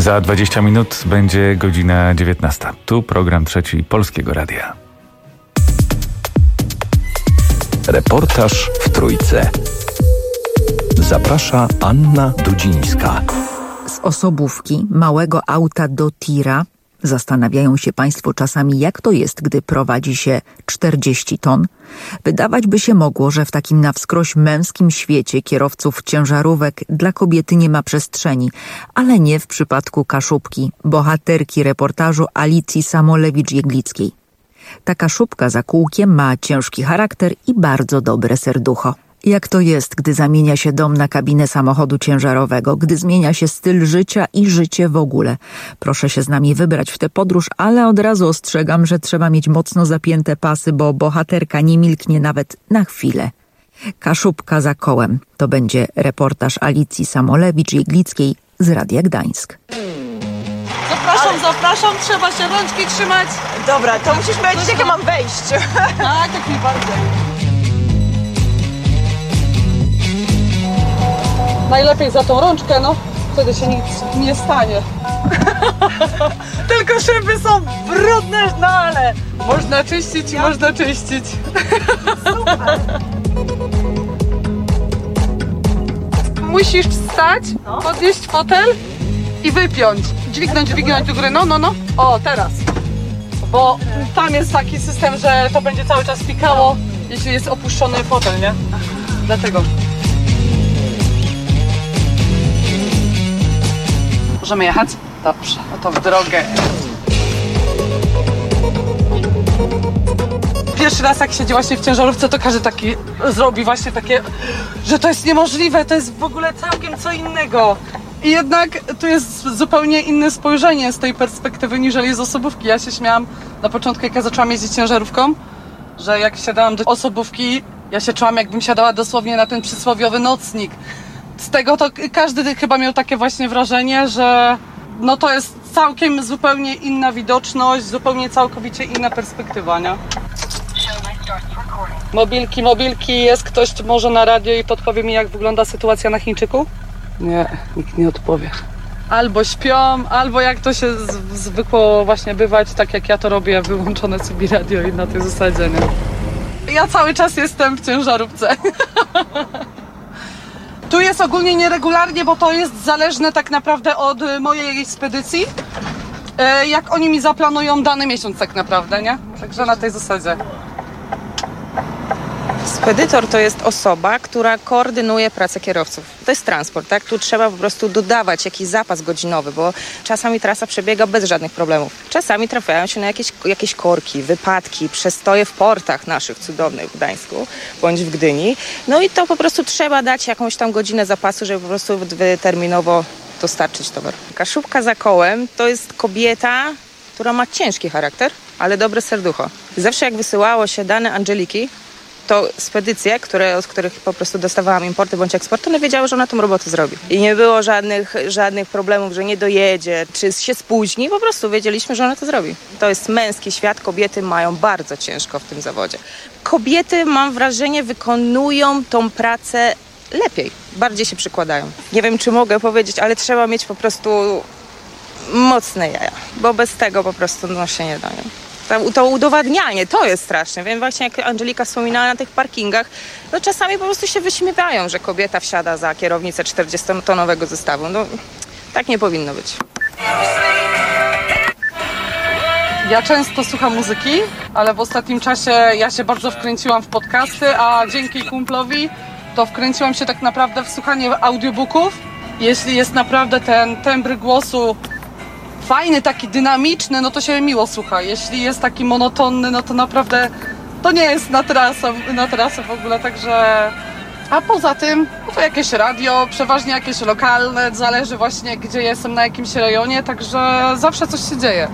Za dwadzieścia minut będzie godzina dziewiętnasta. Tu program trzeci Polskiego Radia. Reportaż w Trójce. Zaprasza Anna Dudzińska. Z osobówki, małego auta do tira, zastanawiają się Państwo czasami, jak to jest, gdy prowadzi się czterdzieści ton? Wydawać by się mogło, że w takim na wskroś męskim świecie kierowców ciężarówek dla kobiety nie ma przestrzeni, ale nie w przypadku Kaszubki, bohaterki reportażu Alicji Samolewicz-Jeglickiej. Ta Kaszubka za kółkiem ma ciężki charakter i bardzo dobre serducho. Jak to jest, gdy zamienia się dom na kabinę samochodu ciężarowego, gdy zmienia się styl życia i życie w ogóle? Proszę się z nami wybrać w tę podróż, ale od razu ostrzegam, że trzeba mieć mocno zapięte pasy, bo bohaterka nie milknie nawet na chwilę. Kaszubka za kołem. To będzie reportaż Alicji Samolewicz-Jeglickiej z Radia Gdańsk. Zapraszam, zapraszam, trzeba się rączki trzymać. Dobra, to musisz powiedzieć, jak ja mam wejść. Tak, jak najbardziej. Najlepiej za tą rączkę, no, wtedy się nic nie stanie. Tylko szyby są brudne, no ale można czyścić i ja. można czyścić. Super. Musisz wstać, no. podnieść fotel i wypiąć. Dźwignąć, dźwignąć do góry, no, no, no. O, teraz. Bo tam jest taki system, że to będzie cały czas pikało, jeśli jest opuszczony fotel, nie? Dlatego. Możemy jechać? Dobrze, no to w drogę. Pierwszy raz jak siedzi właśnie w ciężarówce, to każdy taki zrobi właśnie takie, że to jest niemożliwe, to jest w ogóle całkiem co innego. I jednak tu jest zupełnie inne spojrzenie z tej perspektywy niżeli z osobówki. Ja się śmiałam na początku, jak ja zaczęłam jeździć ciężarówką, że jak siadałam do osobówki, ja się czułam, jakbym siadała dosłownie na ten przysłowiowy nocnik. Z tego to każdy chyba miał takie właśnie wrażenie, że no to jest całkiem zupełnie inna widoczność, zupełnie całkowicie inna perspektywa, nie? Mobilki, mobilki, jest ktoś może na radio i podpowie mi, jak wygląda sytuacja na Chińczyku? Nie, nikt nie odpowie. Albo śpią, albo jak to się z- zwykło właśnie bywać, tak jak ja to robię, wyłączone sobie radio i na tej zasadzie, nie? Ja cały czas jestem w ciężarówce. Tu jest ogólnie nieregularnie, bo to jest zależne tak naprawdę od mojej spedycji. Jak oni mi zaplanują dany miesiąc tak naprawdę, nie? Także na tej zasadzie. Spedytor to jest osoba, która koordynuje pracę kierowców. To jest transport, tak? Tu trzeba po prostu dodawać jakiś zapas godzinowy, bo czasami trasa przebiega bez żadnych problemów. Czasami trafiają się na jakieś, jakieś korki, wypadki, przestoje w portach naszych cudownych w Gdańsku bądź w Gdyni. No i to po prostu trzeba dać jakąś tam godzinę zapasu, żeby po prostu terminowo dostarczyć towar. Kaszubka za kołem to jest kobieta, która ma ciężki charakter, ale dobre serducho. Zawsze jak wysyłało się dane Angeliki, to spedycje, które, od których po prostu dostawałam importy bądź eksport, one wiedziały, że ona tą robotę zrobi. I nie było żadnych, żadnych problemów, że nie dojedzie, czy się spóźni. Po prostu wiedzieliśmy, że ona to zrobi. To jest męski świat. Kobiety mają bardzo ciężko w tym zawodzie. Kobiety, mam wrażenie, wykonują tą pracę lepiej. Bardziej się przykładają. Nie wiem, czy mogę powiedzieć, ale trzeba mieć po prostu mocne jaja, bo bez tego po prostu no, się nie da. Nie? To udowadnianie, to jest straszne. Wiem właśnie, jak Angelika wspominała na tych parkingach, no czasami po prostu się wyśmiewają, że kobieta wsiada za kierownicę czterdziestotonowego zestawu. No tak nie powinno być. Ja często słucham muzyki, ale w ostatnim czasie ja się bardzo wkręciłam w podcasty, a dzięki kumplowi to wkręciłam się tak naprawdę w słuchanie audiobooków. Jeśli jest naprawdę ten tembr głosu fajny, taki dynamiczny, no to się miło słucha. Jeśli jest taki monotonny, no to naprawdę to nie jest na trasę, na trasę w ogóle, także... A poza tym, no to jakieś radio, przeważnie jakieś lokalne, zależy właśnie gdzie jestem, na jakimś rejonie, także zawsze coś się dzieje.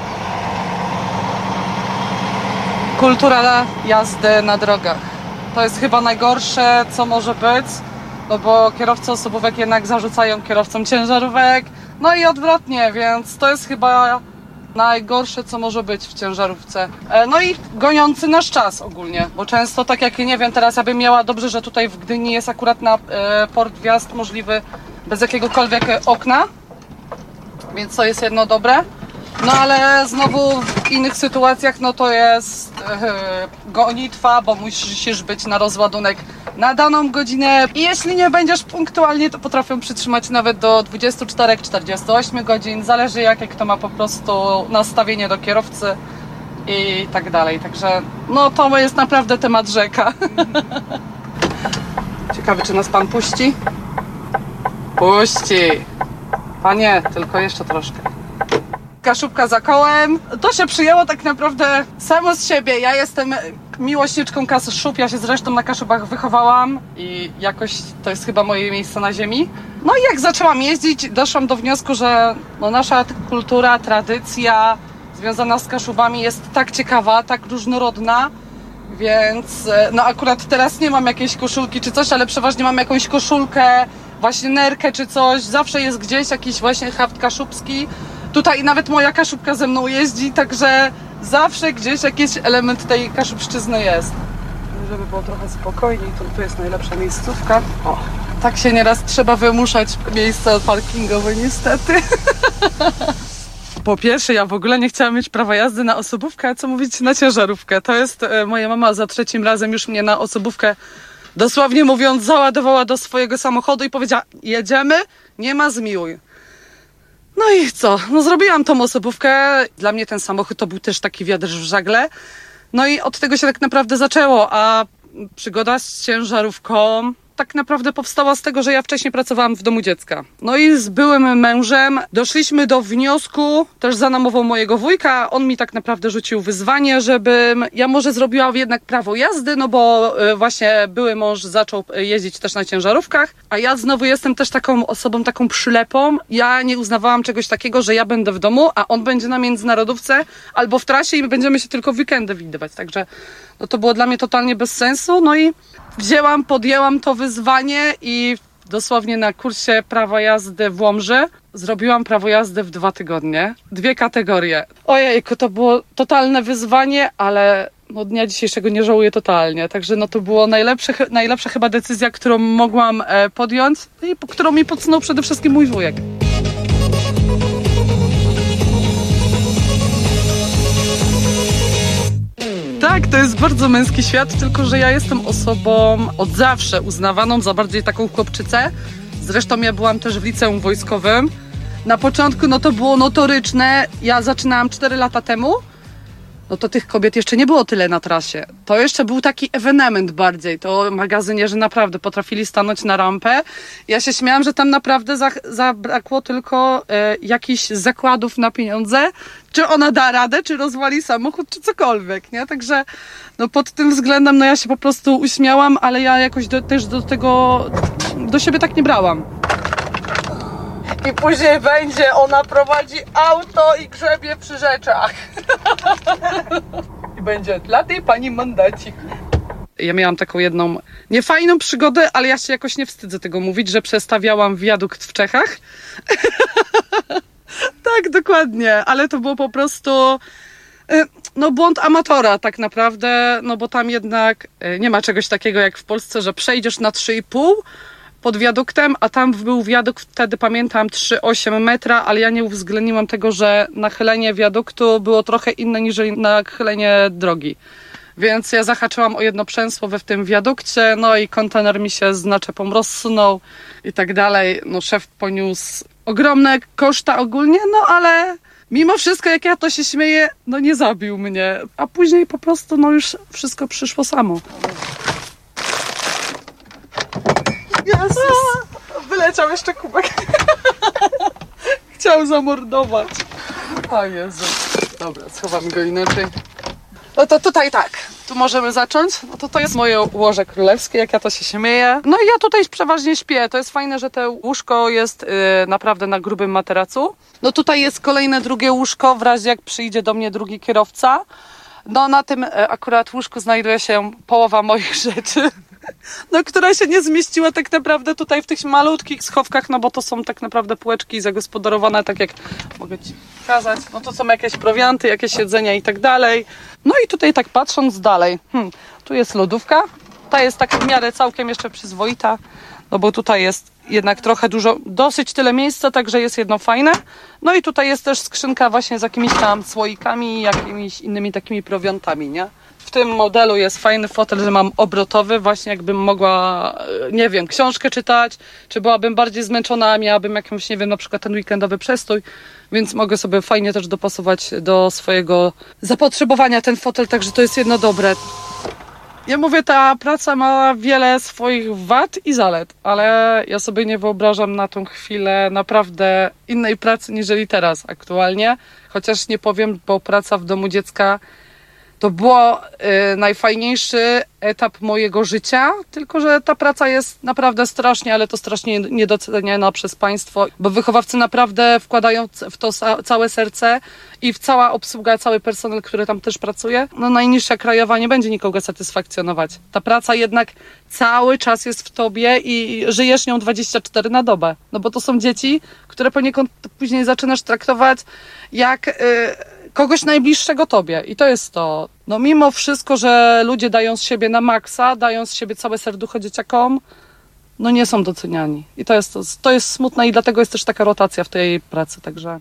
Kultura jazdy na drogach. To jest chyba najgorsze, co może być, no bo kierowcy osobówek jednak zarzucają kierowcom ciężarówek, no i odwrotnie, więc to jest chyba najgorsze, co może być w ciężarówce. No i goniący nasz czas ogólnie, bo często tak jak, nie wiem, teraz ja bym miała dobrze, że tutaj w Gdyni jest akurat na e, port wjazd możliwy bez jakiegokolwiek okna. więc to jest jedno dobre. No ale znowu w innych sytuacjach no to jest yy, gonitwa, bo musisz być na rozładunek na daną godzinę i jeśli nie będziesz punktualnie, to potrafią przytrzymać nawet do dwudziestu czterech do czterdziestu ośmiu godzin, zależy jakie kto ma po prostu nastawienie do kierowcy i tak dalej, także no to jest naprawdę temat rzeka. Ciekawy, czy nas pan puści? Puści! Panie, tylko jeszcze troszkę. Kaszubka za kołem. To się przyjęło tak naprawdę samo z siebie. Ja jestem miłośniczką Kaszub, ja się zresztą na Kaszubach wychowałam i jakoś to jest chyba moje miejsce na ziemi. No i jak zaczęłam jeździć, doszłam do wniosku, że no nasza kultura, tradycja związana z Kaszubami jest tak ciekawa, tak różnorodna, więc no akurat teraz nie mam jakiejś koszulki czy coś, ale przeważnie mam jakąś koszulkę, właśnie nerkę czy coś, zawsze jest gdzieś jakiś właśnie haft kaszubski. Tutaj nawet moja kaszubka ze mną jeździ, także zawsze gdzieś jakiś element tej kaszubszczyzny jest. Żeby było trochę spokojniej, to tu jest najlepsza miejscówka. O, tak się nieraz trzeba wymuszać miejsca parkingowe niestety. Po pierwsze, ja w ogóle nie chciałam mieć prawa jazdy na osobówkę, a co mówić na ciężarówkę. To jest, e, moja mama za trzecim razem już mnie na osobówkę, dosłownie mówiąc, załadowała do swojego samochodu i powiedziała: jedziemy, nie ma zmiłuj. No i co? No zrobiłam tą osobówkę. Dla mnie ten samochód to był też taki wiatr w żagle. No i od tego się tak naprawdę zaczęło, a przygoda z ciężarówką tak naprawdę powstała z tego, że ja wcześniej pracowałam w domu dziecka. No i z byłym mężem doszliśmy do wniosku, też za namową mojego wujka, on mi tak naprawdę rzucił wyzwanie, żebym ja może zrobiła jednak prawo jazdy, no bo właśnie były mąż zaczął jeździć też na ciężarówkach, a ja znowu jestem też taką osobą, taką przylepą. Ja nie uznawałam czegoś takiego, że ja będę w domu, a on będzie na międzynarodówce albo w trasie i będziemy się tylko w weekendy widywać, także no to było dla mnie totalnie bez sensu, no i wzięłam, podjęłam to wyzwanie i dosłownie na kursie prawa jazdy w Łomży zrobiłam prawo jazdy w dwa tygodnie. Dwie kategorie. Ojejku, to było totalne wyzwanie, ale no dnia dzisiejszego nie żałuję totalnie. Także no to było najlepsze, najlepsza chyba decyzja, którą mogłam podjąć i którą mi podsunął przede wszystkim mój wujek. Tak, to jest bardzo męski świat, tylko że ja jestem osobą od zawsze uznawaną za bardziej taką chłopczycę. Zresztą ja byłam też w liceum wojskowym. Na początku no to było notoryczne. Ja zaczynałam cztery lata temu. No to tych kobiet jeszcze nie było tyle na trasie. To jeszcze był taki ewenement bardziej. To magazynierzy naprawdę potrafili stanąć na rampę. Ja się śmiałam, że tam naprawdę za, zabrakło tylko e, jakichś zakładów na pieniądze. Czy ona da radę, czy rozwali samochód, czy cokolwiek, nie? Także no pod tym względem no ja się po prostu uśmiałam, ale ja jakoś do, też do tego, do siebie tak nie brałam. I później będzie, ona prowadzi auto i grzebie przy rzeczach. I będzie dla tej pani mandacik. Ja miałam taką jedną niefajną przygodę, ale ja się jakoś nie wstydzę tego mówić, że przestawiałam wiadukt w Czechach. Tak, dokładnie, ale to było po prostu no błąd amatora tak naprawdę, no bo tam jednak nie ma czegoś takiego jak w Polsce, że przejdziesz na trzy i pół pod wiaduktem, a tam był wiadukt wtedy, pamiętam, trzy przecinek osiem metra, ale ja nie uwzględniłam tego, że nachylenie wiaduktu było trochę inne niż nachylenie drogi. Więc ja zahaczyłam o jedno przęsło we w tym wiadukcie, no i kontener mi się z naczepą rozsunął i tak dalej. No szef poniósł ogromne koszta ogólnie, no ale mimo wszystko, jak ja to się śmieję, no nie zabił mnie. A później po prostu, no już wszystko przyszło samo. Jezus! Wyleciał jeszcze kubek. Chciał zamordować. O Jezu. Dobra, schowamy go inaczej. No to tutaj tak, tu możemy zacząć. No to to jest moje łoże królewskie, jak ja to się śmieję. No i ja tutaj przeważnie śpię. To jest fajne, że to łóżko jest yy, naprawdę na grubym materacu. No tutaj jest kolejne drugie łóżko, w razie jak przyjdzie do mnie drugi kierowca. No na tym yy, akurat łóżku znajduje się połowa moich rzeczy. No, która się nie zmieściła tak naprawdę tutaj w tych malutkich schowkach, no bo to są tak naprawdę półeczki zagospodarowane, tak jak mogę ci pokazać. No to są jakieś prowianty, jakieś jedzenia i tak dalej. No i tutaj tak patrząc dalej, hmm, tu jest lodówka, ta jest tak w miarę całkiem jeszcze przyzwoita, no bo tutaj jest jednak trochę dużo, dosyć tyle miejsca, także jest jedno fajne. No i tutaj jest też skrzynka właśnie z jakimiś tam słoikami i jakimiś innymi takimi prowiantami, nie? W tym modelu jest fajny fotel, że mam obrotowy, właśnie jakbym mogła, nie wiem, książkę czytać, czy byłabym bardziej zmęczona, a miałabym jakąś, nie wiem, na przykład ten weekendowy przestój, więc mogę sobie fajnie też dopasować do swojego zapotrzebowania ten fotel, także to jest jedno dobre. Ja mówię, ta praca ma wiele swoich wad i zalet, ale ja sobie nie wyobrażam na tą chwilę naprawdę innej pracy niżeli teraz aktualnie, chociaż nie powiem, bo praca w domu dziecka to było y, najfajniejszy etap mojego życia, tylko że ta praca jest naprawdę strasznie, ale to strasznie niedoceniana przez państwo, bo wychowawcy naprawdę wkładają w to całe serce i w cała obsługa, cały personel, który tam też pracuje. No najniższa krajowa nie będzie nikogo satysfakcjonować. Ta praca jednak cały czas jest w tobie i żyjesz nią dwadzieścia cztery na dobę. No bo to są dzieci, które poniekąd później zaczynasz traktować jak y, kogoś najbliższego tobie. I to jest to. No mimo wszystko, że ludzie dają z siebie na maksa, dają z siebie całe serducho dzieciakom, no nie są doceniani. I to jest, to, to jest smutne i dlatego jest też taka rotacja w tej pracy, także...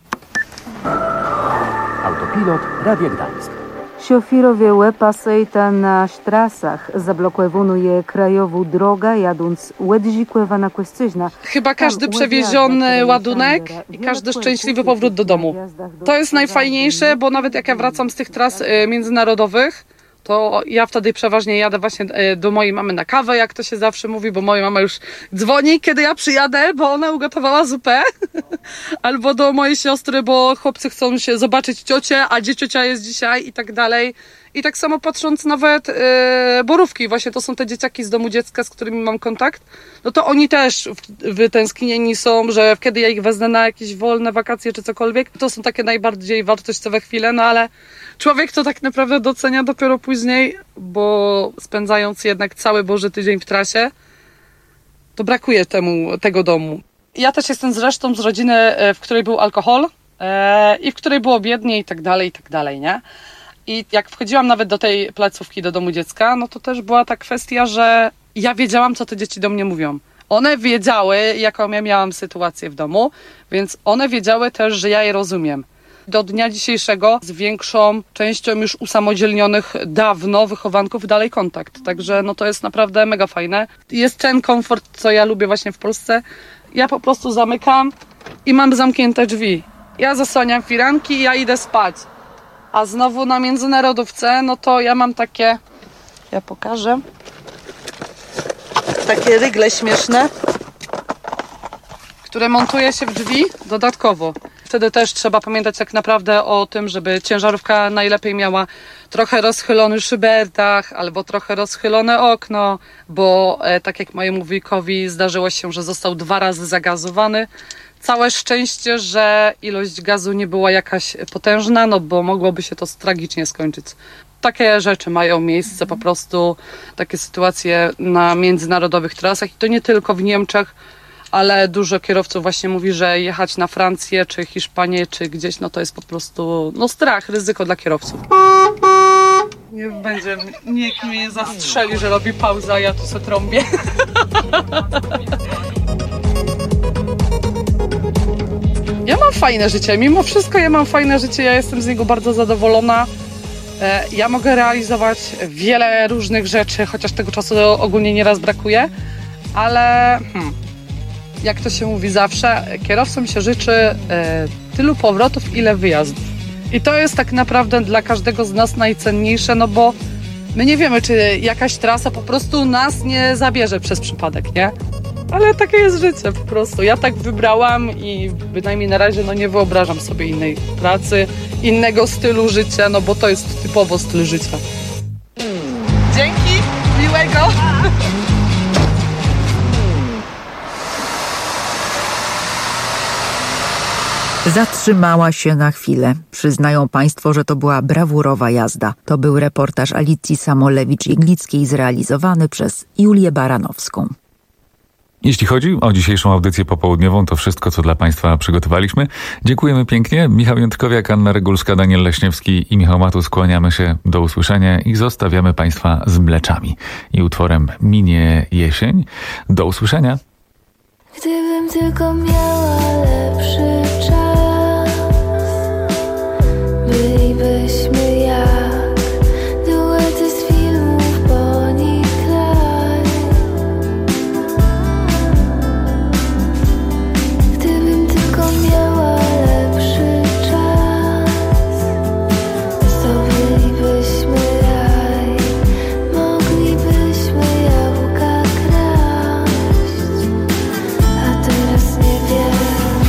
Autopilot Radia Gdańsk. Šofírovie pasejta na štrasach zablokowuje krajową drogę, jadąc Łedzikłewa na Kłestyźna. Chyba każdy przewieziony ładunek i każdy szczęśliwy powrót do domu. To jest najfajniejsze, bo nawet jak ja wracam z tych tras międzynarodowych, to ja wtedy przeważnie jadę właśnie do mojej mamy na kawę, jak to się zawsze mówi, bo moja mama już dzwoni, kiedy ja przyjadę, bo ona ugotowała zupę. Albo do mojej siostry, bo chłopcy chcą się zobaczyć ciocię, a gdzie ciocia jest dzisiaj i tak dalej. I tak samo patrząc nawet yy, Borówki, właśnie to są te dzieciaki z domu dziecka, z którymi mam kontakt, no to oni też wytęsknieni są, że kiedy ja ich wezmę na jakieś wolne wakacje czy cokolwiek, to są takie najbardziej wartościowe chwile, no ale człowiek to tak naprawdę docenia dopiero później, bo spędzając jednak cały Boży tydzień w trasie, to brakuje temu, tego domu. Ja też jestem zresztą z rodziny, w której był alkohol e, i w której było biednie i tak dalej, i tak dalej, nie? I jak wchodziłam nawet do tej placówki, do domu dziecka, no to też była ta kwestia, że ja wiedziałam, co te dzieci do mnie mówią. One wiedziały, jaką ja miałam sytuację w domu, więc one wiedziały też, że ja je rozumiem. Do dnia dzisiejszego z większą częścią już usamodzielnionych dawno wychowanków dalej kontakt. Także no to jest naprawdę mega fajne. Jest ten komfort, co ja lubię właśnie w Polsce. Ja po prostu zamykam i mam zamknięte drzwi. Ja zasłaniam firanki i ja idę spać. A znowu na międzynarodówce, no to ja mam takie, ja pokażę, takie rygle śmieszne, które montuje się w drzwi dodatkowo. Wtedy też trzeba pamiętać tak naprawdę o tym, żeby ciężarówka najlepiej miała trochę rozchylony szyberdach albo trochę rozchylone okno, bo e, tak jak mojemu wujkowi zdarzyło się, że został dwa razy zagazowany. Całe szczęście, że ilość gazu nie była jakaś potężna, no bo mogłoby się to tragicznie skończyć. Takie rzeczy mają miejsce po prostu, takie sytuacje na międzynarodowych trasach i to nie tylko w Niemczech, ale dużo kierowców właśnie mówi, że jechać na Francję, czy Hiszpanię, czy gdzieś, no to jest po prostu no strach, ryzyko dla kierowców. Nie będzie, nikt mnie nie zastrzeli, że robi pauzę, a ja tu se trąbię. Ja mam fajne życie, mimo wszystko ja mam fajne życie, ja jestem z niego bardzo zadowolona. Ja mogę realizować wiele różnych rzeczy, chociaż tego czasu ogólnie nieraz brakuje, ale hmm, jak to się mówi zawsze, kierowcom się życzy e, tylu powrotów, ile wyjazdów. I to jest tak naprawdę dla każdego z nas najcenniejsze, no bo my nie wiemy, czy jakaś trasa po prostu nas nie zabierze przez przypadek, nie? Ale takie jest życie po prostu. Ja tak wybrałam i bynajmniej na razie no nie wyobrażam sobie innej pracy, innego stylu życia, no bo to jest typowo styl życia. Dzięki, miłego! Zatrzymała się na chwilę. Przyznają państwo, że to była brawurowa jazda. To był reportaż Alicji Samolewicz-Jeglickiej zrealizowany przez Julię Baranowską. Jeśli chodzi o dzisiejszą audycję popołudniową, to wszystko, co dla Państwa przygotowaliśmy. Dziękujemy pięknie. Michał Jędrkowiak, Anna Regulska, Daniel Leśniewski i Michał Matus. Skłaniamy się do usłyszenia i zostawiamy Państwa z Mleczami i utworem Minie jesień. Do usłyszenia. Gdybym tylko miała lepszy czas, bylibyśmy jak duety z filmów Bonnie i Clyde. Gdybym tylko miała lepszy czas, to bylibyśmy raj, moglibyśmy jabłka kraść, a teraz nie wiem.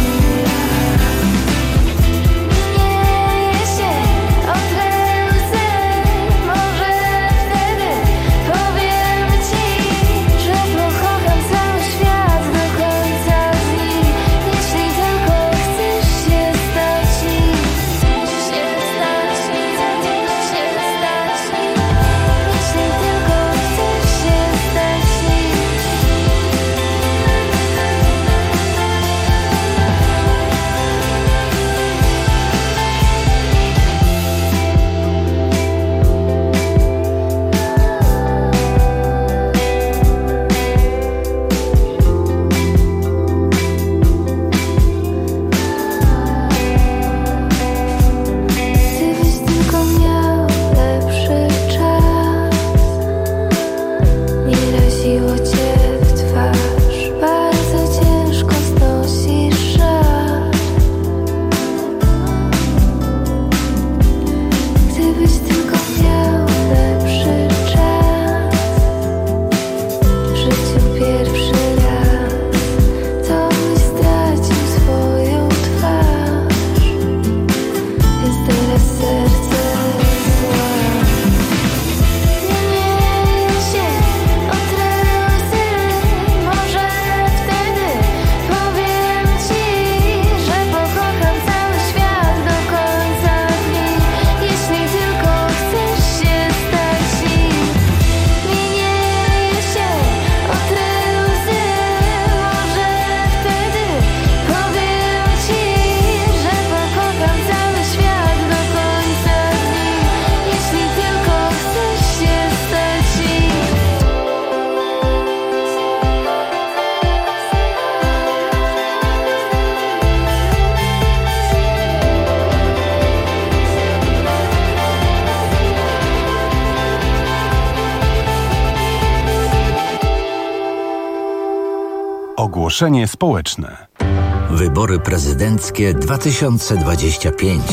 Ogłoszenie społeczne. Wybory prezydenckie dwa tysiące dwadzieścia pięć.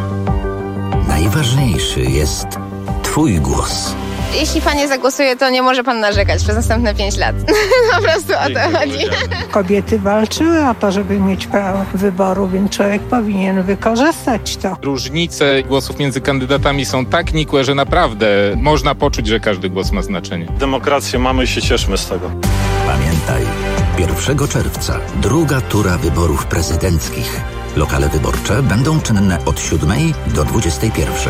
Najważniejszy jest Twój głos. Jeśli pan nie zagłosuje, to nie może pan narzekać przez następne pięć lat. Po prostu o to chodzi. Kobiety walczyły o to, żeby mieć prawo wyboru, więc człowiek powinien wykorzystać to. Różnice głosów między kandydatami są tak nikłe, że naprawdę można poczuć, że każdy głos ma znaczenie. Demokrację mamy i się cieszmy z tego. Pamiętaj, pierwszego czerwca druga tura wyborów prezydenckich. Lokale wyborcze będą czynne od siódmej do dwudziestej pierwszej.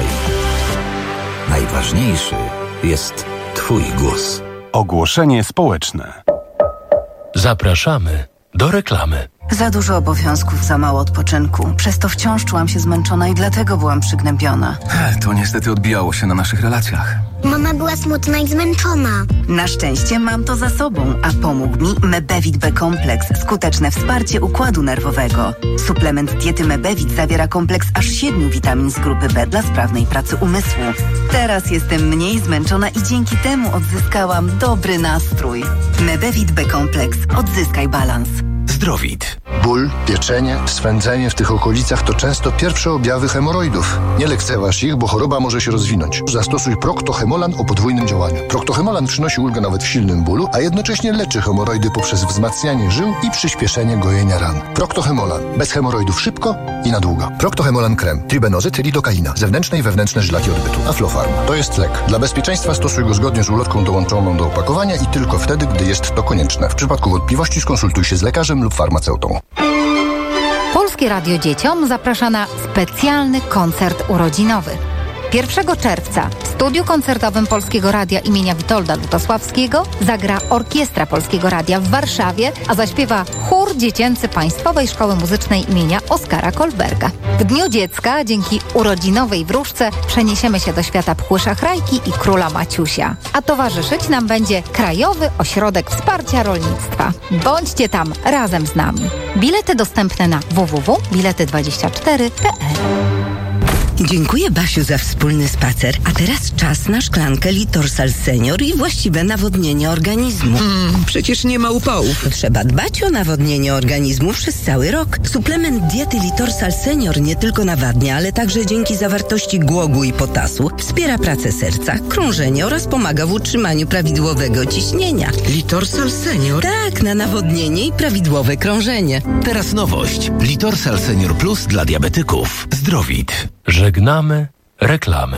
Najważniejszy jest Twój głos. Ogłoszenie społeczne. Zapraszamy do reklamy. Za dużo obowiązków, za mało odpoczynku. Przez to wciąż czułam się zmęczona i dlatego byłam przygnębiona. To niestety odbijało się na naszych relacjach. Mama była smutna i zmęczona. Na szczęście mam to za sobą, a pomógł mi Mebevit B-kompleks. Skuteczne wsparcie układu nerwowego. Suplement diety Mebevit zawiera kompleks aż siedmiu witamin z grupy B dla sprawnej pracy umysłu. Teraz jestem mniej zmęczona i dzięki temu odzyskałam dobry nastrój. Mebevit B-kompleks. Odzyskaj balans. Zdrowit. Ból, pieczenie, swędzenie w tych okolicach to często pierwsze objawy hemoroidów. Nie lekceważ ich, bo choroba może się rozwinąć. Zastosuj Procto-Hemolan o podwójnym działaniu. Procto-Hemolan przynosi ulgę nawet w silnym bólu, a jednocześnie leczy hemoroidy poprzez wzmacnianie żył i przyspieszenie gojenia ran. Procto-Hemolan. Bez hemoroidów szybko i na długo. Procto-Hemolan krem. Tribenozyt, lidokaina. Zewnętrzne i wewnętrzne żylaki odbytu. Aflofarm. To jest lek. Dla bezpieczeństwa stosuj go zgodnie z ulotką dołączoną do opakowania i tylko wtedy, gdy jest to konieczne. W przypadku wątpliwości skonsultuj się z lekarzem lub farmaceutą. Polskie Radio Dzieciom zaprasza na specjalny koncert urodzinowy. pierwszego czerwca w studiu koncertowym Polskiego Radia imienia Witolda Lutosławskiego zagra Orkiestra Polskiego Radia w Warszawie, a zaśpiewa chór dziecięcy Państwowej Szkoły Muzycznej imienia Oskara Kolberga. W Dniu Dziecka dzięki urodzinowej wróżce przeniesiemy się do świata Pchły Szachrajki i Króla Maciusia. A towarzyszyć nam będzie Krajowy Ośrodek Wsparcia Rolnictwa. Bądźcie tam razem z nami. Bilety dostępne na w w w kropka bilety dwadzieścia cztery kropka p l. Dziękuję, Basiu, za wspólny spacer. A teraz czas na szklankę Litorsal Senior i właściwe nawodnienie organizmu. Mm, przecież nie ma upałów. Trzeba dbać o nawodnienie organizmu przez cały rok. Suplement diety Litorsal Senior nie tylko nawadnia, ale także dzięki zawartości głogu i potasu wspiera pracę serca, krążenie oraz pomaga w utrzymaniu prawidłowego ciśnienia. Litorsal Senior? Tak, na nawodnienie i prawidłowe krążenie. Teraz nowość. Litorsal Senior Plus dla diabetyków. Zdrowit. Żegnamy reklamy.